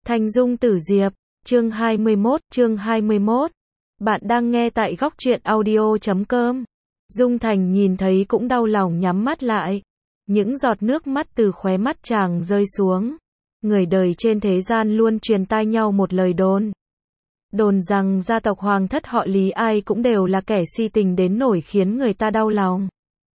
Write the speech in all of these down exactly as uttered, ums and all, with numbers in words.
Thanh Dung Tử Diệp, chương hai mươi mốt, chương hai mươi mốt. Bạn đang nghe tại góc truyện audio chấm com. Dung Thành nhìn thấy cũng đau lòng nhắm mắt lại. Những giọt nước mắt từ khóe mắt chàng rơi xuống. Người đời trên thế gian luôn truyền tai nhau một lời đồn. Đồn rằng gia tộc hoàng thất họ Lý ai cũng đều là kẻ si tình đến nỗi khiến người ta đau lòng.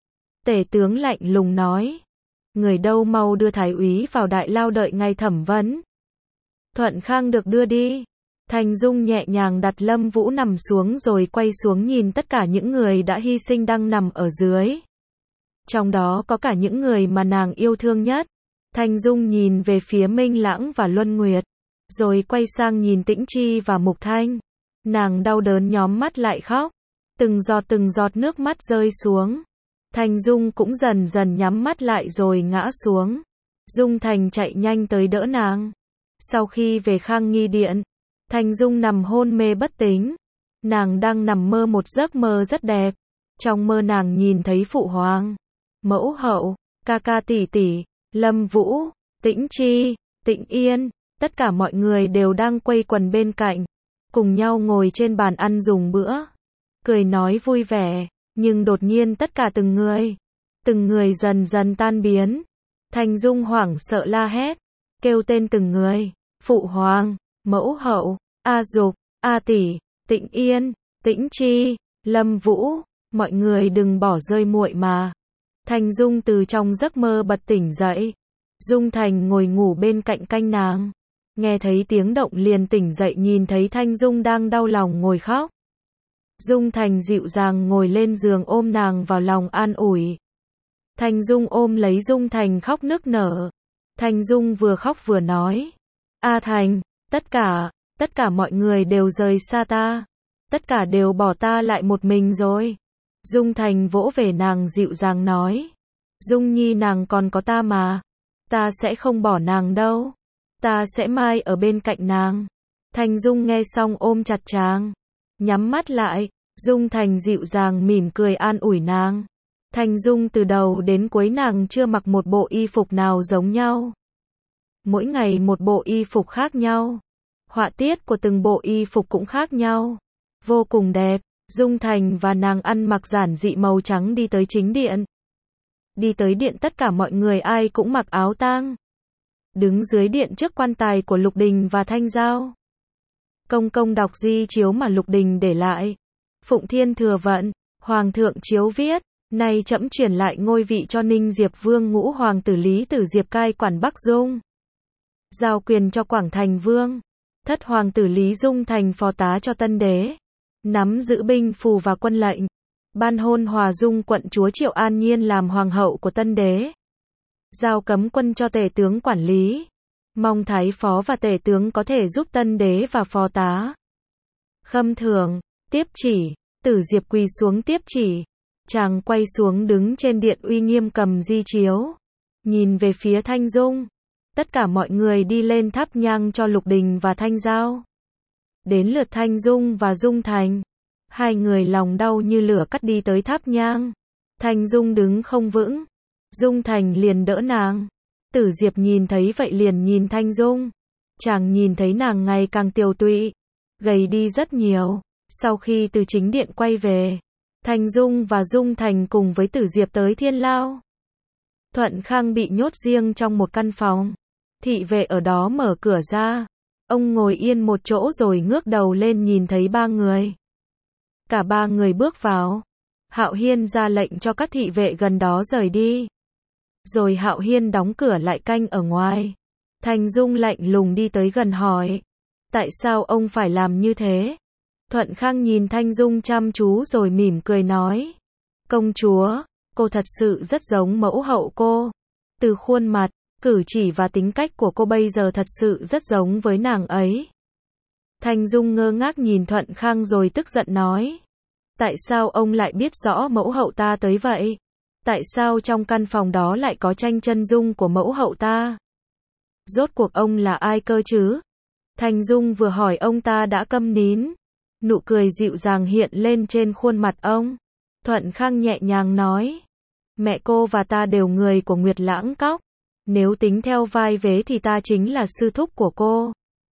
Tể tướng lạnh lùng nói. Người đâu mau đưa thái úy vào đại lao đợi ngày thẩm vấn. Thuận Khang được đưa đi. Thanh Dung nhẹ nhàng đặt Lâm Vũ nằm xuống rồi quay xuống nhìn tất cả những người đã hy sinh đang nằm ở dưới. Trong đó có cả những người mà nàng yêu thương nhất. Thanh Dung nhìn về phía Minh Lãng và Luân Nguyệt. Rồi quay sang nhìn Tĩnh Chi và Mục Thanh. Nàng đau đớn nhóm mắt lại khóc. Từng giọt từng giọt nước mắt rơi xuống. Thanh Dung cũng dần dần nhắm mắt lại rồi ngã xuống. Dung Thành chạy nhanh tới đỡ nàng. Sau khi về Khang Nghi Điện, Thanh Dung nằm hôn mê bất tỉnh. Nàng đang nằm mơ một giấc mơ rất đẹp. Trong mơ nàng nhìn thấy Phụ Hoàng, Mẫu Hậu, ca ca tỷ tỷ, Lâm Vũ, Tĩnh Chi, Tĩnh Yên, tất cả mọi người đều đang quây quần bên cạnh, cùng nhau ngồi trên bàn ăn dùng bữa, cười nói vui vẻ, nhưng đột nhiên tất cả từng người, từng người dần dần tan biến. Thanh Dung hoảng sợ la hét, kêu tên từng người, Phụ Hoàng, Mẫu Hậu, A Dục, A Tỷ, Tĩnh Yên, Tĩnh Chi, Lâm Vũ, mọi người đừng bỏ rơi muội mà. Thanh Dung từ trong giấc mơ bật tỉnh dậy. Dung Thành ngồi ngủ bên cạnh canh nàng. Nghe thấy tiếng động liền tỉnh dậy nhìn thấy Thanh Dung đang đau lòng ngồi khóc. Dung Thành dịu dàng ngồi lên giường ôm nàng vào lòng an ủi. Thanh Dung ôm lấy Dung Thành khóc nức nở. Thanh Dung vừa khóc vừa nói. A Thành, tất cả, tất cả mọi người đều rời xa ta. Tất cả đều bỏ ta lại một mình rồi. Dung Thành vỗ về nàng dịu dàng nói. Dung Nhi nàng còn có ta mà. Ta sẽ không bỏ nàng đâu. Ta sẽ mãi ở bên cạnh nàng. Thanh Dung nghe xong ôm chặt chàng. Nhắm mắt lại. Dung Thành dịu dàng mỉm cười an ủi nàng. Thanh Dung từ đầu đến cuối nàng chưa mặc một bộ y phục nào giống nhau. Mỗi ngày một bộ y phục khác nhau. Họa tiết của từng bộ y phục cũng khác nhau. Vô cùng đẹp. Dung Thành và nàng ăn mặc giản dị màu trắng đi tới chính điện. Đi tới điện tất cả mọi người ai cũng mặc áo tang. Đứng dưới điện trước quan tài của Lục Đình và Thanh Giao. Công công đọc di chiếu mà Lục Đình để lại. Phụng Thiên thừa vận, Hoàng thượng chiếu viết, nay trẫm truyền lại ngôi vị cho Ninh Diệp Vương Ngũ Hoàng tử Lý Tử Diệp cai quản Bắc Dung. Giao quyền cho Quảng Thành Vương. Thất Hoàng tử Lý Dung thành phò tá cho Tân Đế. Nắm giữ binh phù và quân lệnh. Ban hôn Hòa Dung quận chúa Triệu An Nhiên làm hoàng hậu của Tân Đế. Giao cấm quân cho tể tướng quản lý. Mong thái phó và tể tướng có thể giúp Tân Đế và phò tá. Khâm thưởng, tiếp chỉ, Tử Diệp quỳ xuống tiếp chỉ. Chàng quay xuống đứng trên điện uy nghiêm cầm di chiếu. Nhìn về phía Thanh Dung. Tất cả mọi người đi lên thắp nhang cho Lục Đình và Thanh Giao. Đến lượt Thanh Dung và Dung Thành. Hai người lòng đau như lửa cắt đi tới thắp nhang. Thanh Dung đứng không vững. Dung Thành liền đỡ nàng. Tử Diệp nhìn thấy vậy liền nhìn Thanh Dung. Chàng nhìn thấy nàng ngày càng tiều tụy. Gầy đi rất nhiều. Sau khi từ chính điện quay về. Thanh Dung và Dung Thành cùng với Tử Diệp tới Thiên Lao. Thuận Khang bị nhốt riêng trong một căn phòng. Thị vệ ở đó mở cửa ra. Ông ngồi yên một chỗ rồi ngước đầu lên nhìn thấy ba người. Cả ba người bước vào. Hạo Hiên ra lệnh cho các thị vệ gần đó rời đi. Rồi Hạo Hiên đóng cửa lại canh ở ngoài. Thanh Dung lạnh lùng đi tới gần hỏi. Tại sao ông phải làm như thế? Thuận Khang nhìn Thanh Dung chăm chú rồi mỉm cười nói. Công chúa, cô thật sự rất giống mẫu hậu cô. Từ khuôn mặt, cử chỉ và tính cách của cô bây giờ thật sự rất giống với nàng ấy. Thanh Dung ngơ ngác nhìn Thuận Khang rồi tức giận nói. Tại sao ông lại biết rõ mẫu hậu ta tới vậy? Tại sao trong căn phòng đó lại có tranh chân dung của mẫu hậu ta? Rốt cuộc ông là ai cơ chứ? Thanh Dung vừa hỏi ông ta đã câm nín. Nụ cười dịu dàng hiện lên trên khuôn mặt ông. Thuận Khang nhẹ nhàng nói. Mẹ cô và ta đều người của Nguyệt Lãng Cốc. Nếu tính theo vai vế thì ta chính là sư thúc của cô.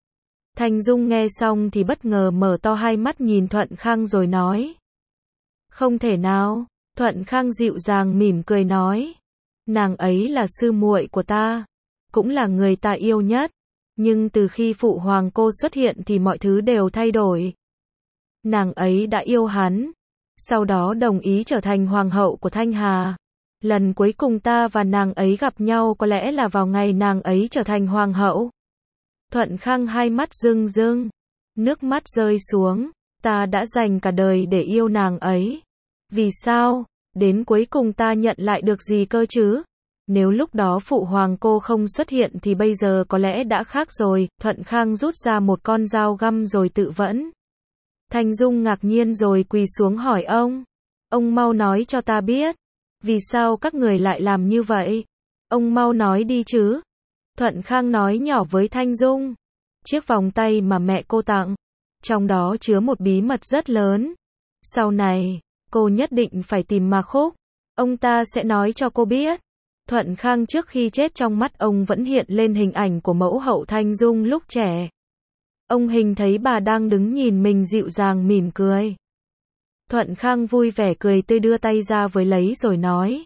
Thanh Dung nghe xong thì bất ngờ mở to hai mắt nhìn Thuận Khang rồi nói. Không thể nào, Thuận Khang dịu dàng mỉm cười nói. Nàng ấy là sư muội của ta, cũng là người ta yêu nhất, nhưng từ khi phụ hoàng cô xuất hiện thì mọi thứ đều thay đổi. Nàng ấy đã yêu hắn, sau đó đồng ý trở thành hoàng hậu của Thanh Hà. Lần cuối cùng ta và nàng ấy gặp nhau có lẽ là vào ngày nàng ấy trở thành hoàng hậu. Thuận Khang hai mắt rưng rưng, nước mắt rơi xuống, ta đã dành cả đời để yêu nàng ấy. Vì sao, đến cuối cùng ta nhận lại được gì cơ chứ? Nếu lúc đó phụ hoàng cô không xuất hiện thì bây giờ có lẽ đã khác rồi. Thuận Khang rút ra một con dao găm rồi tự vẫn. Thanh Dung ngạc nhiên rồi quỳ xuống hỏi ông. Ông mau nói cho ta biết. Vì sao các người lại làm như vậy? Ông mau nói đi chứ. Thuận Khang nói nhỏ với Thanh Dung. Chiếc vòng tay mà mẹ cô tặng, trong đó chứa một bí mật rất lớn. Sau này, cô nhất định phải tìm Mạc Khúc. Ông ta sẽ nói cho cô biết. Thuận Khang trước khi chết trong mắt ông vẫn hiện lên hình ảnh của mẫu hậu Thanh Dung lúc trẻ. Ông hình thấy bà đang đứng nhìn mình dịu dàng mỉm cười. Thuận Khang vui vẻ cười tươi đưa tay ra với lấy rồi nói.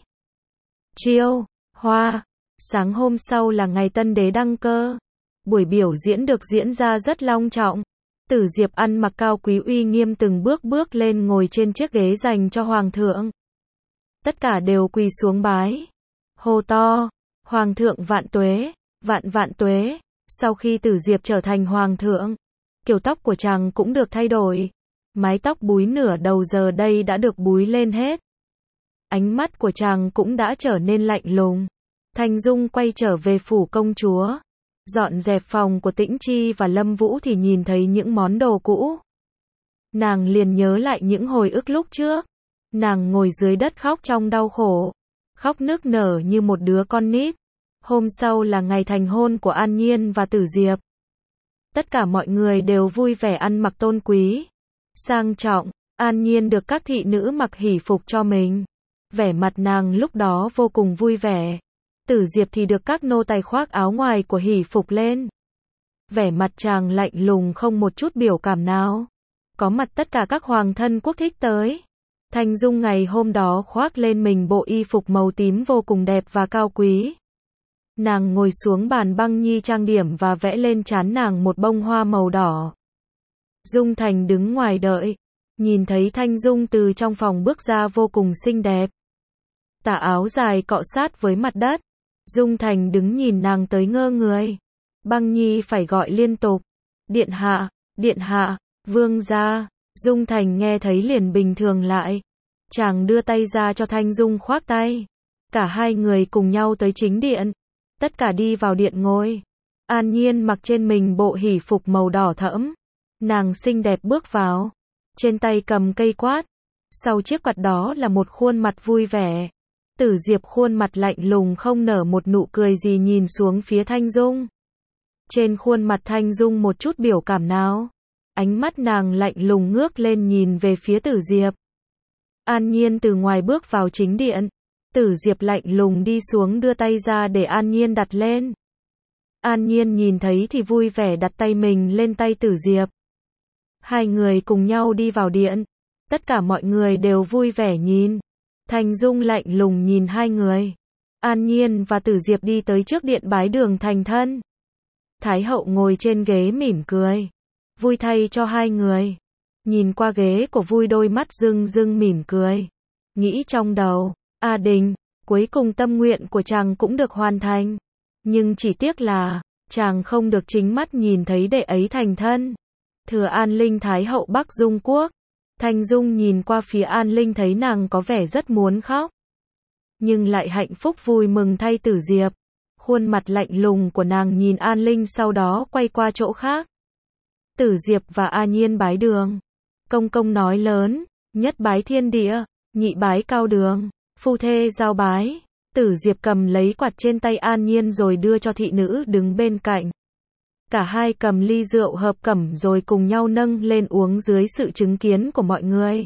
Chiêu, hoa. Sáng hôm sau là ngày tân đế đăng cơ. Buổi biểu diễn được diễn ra rất long trọng. Tử Diệp ăn mặc cao quý uy nghiêm từng bước bước lên ngồi trên chiếc ghế dành cho hoàng thượng. Tất cả đều quỳ xuống bái. Hô to, hoàng thượng vạn tuế, vạn vạn tuế. Sau khi Tử Diệp trở thành hoàng thượng, kiểu tóc của chàng cũng được thay đổi. Mái tóc búi nửa đầu giờ đây đã được búi lên hết. Ánh mắt của chàng cũng đã trở nên lạnh lùng. Thanh Dung quay trở về phủ công chúa. Dọn dẹp phòng của Tĩnh Chi và Lâm Vũ thì nhìn thấy những món đồ cũ. Nàng liền nhớ lại những hồi ức lúc trước. Nàng ngồi dưới đất khóc trong đau khổ. Khóc nức nở như một đứa con nít. Hôm sau là ngày thành hôn của An Nhiên và Tử Diệp. Tất cả mọi người đều vui vẻ ăn mặc tôn quý, sang trọng. An Nhiên được các thị nữ mặc hỷ phục cho mình. Vẻ mặt nàng lúc đó vô cùng vui vẻ. Tử Diệp thì được các nô tài khoác áo ngoài của hỷ phục lên. Vẻ mặt chàng lạnh lùng không một chút biểu cảm nào. Có mặt tất cả các hoàng thân quốc thích tới. Thanh Dung ngày hôm đó khoác lên mình bộ y phục màu tím vô cùng đẹp và cao quý. Nàng ngồi xuống bàn băng nhi trang điểm và vẽ lên trán nàng một bông hoa màu đỏ. Dung Thành đứng ngoài đợi. Nhìn thấy Thanh Dung từ trong phòng bước ra vô cùng xinh đẹp. Tà áo dài cọ sát với mặt đất. Dung Thành đứng nhìn nàng tới ngơ người. Băng nhi phải gọi liên tục. Điện hạ, điện hạ, vương gia. Dung Thành nghe thấy liền bình thường lại. Chàng đưa tay ra cho Thanh Dung khoác tay. Cả hai người cùng nhau tới chính điện. Tất cả đi vào điện ngồi. An Nhiên mặc trên mình bộ hỷ phục màu đỏ thẫm. Nàng xinh đẹp bước vào. Trên tay cầm cây quát. Sau chiếc quạt đó là một khuôn mặt vui vẻ. Tử Diệp khuôn mặt lạnh lùng không nở một nụ cười gì nhìn xuống phía Thanh Dung. Trên khuôn mặt Thanh Dung một chút biểu cảm nào. Ánh mắt nàng lạnh lùng ngước lên nhìn về phía Tử Diệp. An Nhiên từ ngoài bước vào chính điện. Tử Diệp lạnh lùng đi xuống đưa tay ra để An Nhiên đặt lên. An Nhiên nhìn thấy thì vui vẻ đặt tay mình lên tay Tử Diệp. Hai người cùng nhau đi vào điện. Tất cả mọi người đều vui vẻ nhìn. Thanh Dung lạnh lùng nhìn hai người. An Nhiên và Tử Diệp đi tới trước điện bái đường thành thân. Thái hậu ngồi trên ghế mỉm cười. Vui thay cho hai người. Nhìn qua ghế của vui đôi mắt rưng rưng mỉm cười. Nghĩ trong đầu, A Đình, cuối cùng tâm nguyện của chàng cũng được hoàn thành. Nhưng chỉ tiếc là, chàng không được chính mắt nhìn thấy đệ ấy thành thân. Thừa An Linh Thái hậu Bắc Dung Quốc. Thanh Dung nhìn qua phía An Linh thấy nàng có vẻ rất muốn khóc. Nhưng lại hạnh phúc vui mừng thay Tử Diệp. Khuôn mặt lạnh lùng của nàng nhìn An Linh sau đó quay qua chỗ khác. Tử Diệp và A Nhiên bái đường. Công công nói lớn, nhất bái thiên địa, nhị bái cao đường, phu thê giao bái. Tử Diệp cầm lấy quạt trên tay An Nhiên rồi đưa cho thị nữ đứng bên cạnh. Cả hai cầm ly rượu hợp cẩm rồi cùng nhau nâng lên uống dưới sự chứng kiến của mọi người.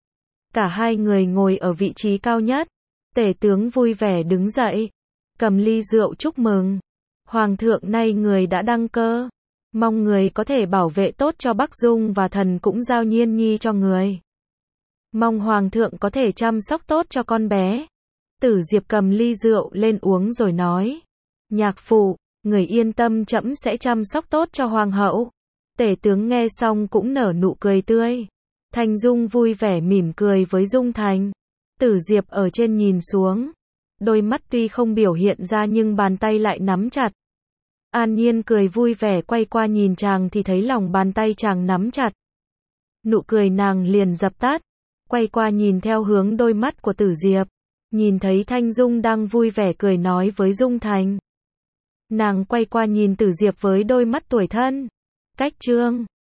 Cả hai người ngồi ở vị trí cao nhất. Tể tướng vui vẻ đứng dậy, cầm ly rượu chúc mừng. Hoàng thượng nay người đã đăng cơ. Mong người có thể bảo vệ tốt cho Bắc Dung và thần cũng giao Nhiên Nhi cho người. Mong Hoàng thượng có thể chăm sóc tốt cho con bé. Tử Diệp cầm ly rượu lên uống rồi nói. Nhạc phụ, người yên tâm trẫm sẽ chăm sóc tốt cho Hoàng hậu. Tể tướng nghe xong cũng nở nụ cười tươi. Thanh Dung vui vẻ mỉm cười với Dung Thành. Tử Diệp ở trên nhìn xuống. Đôi mắt tuy không biểu hiện ra nhưng bàn tay lại nắm chặt. An Nhiên cười vui vẻ quay qua nhìn chàng thì thấy lòng bàn tay chàng nắm chặt. Nụ cười nàng liền dập tắt. Quay qua nhìn theo hướng đôi mắt của Tử Diệp. Nhìn thấy Thanh Dung đang vui vẻ cười nói với Dung Thành. Nàng quay qua nhìn Tử Diệp với đôi mắt tủi thân. Cách chương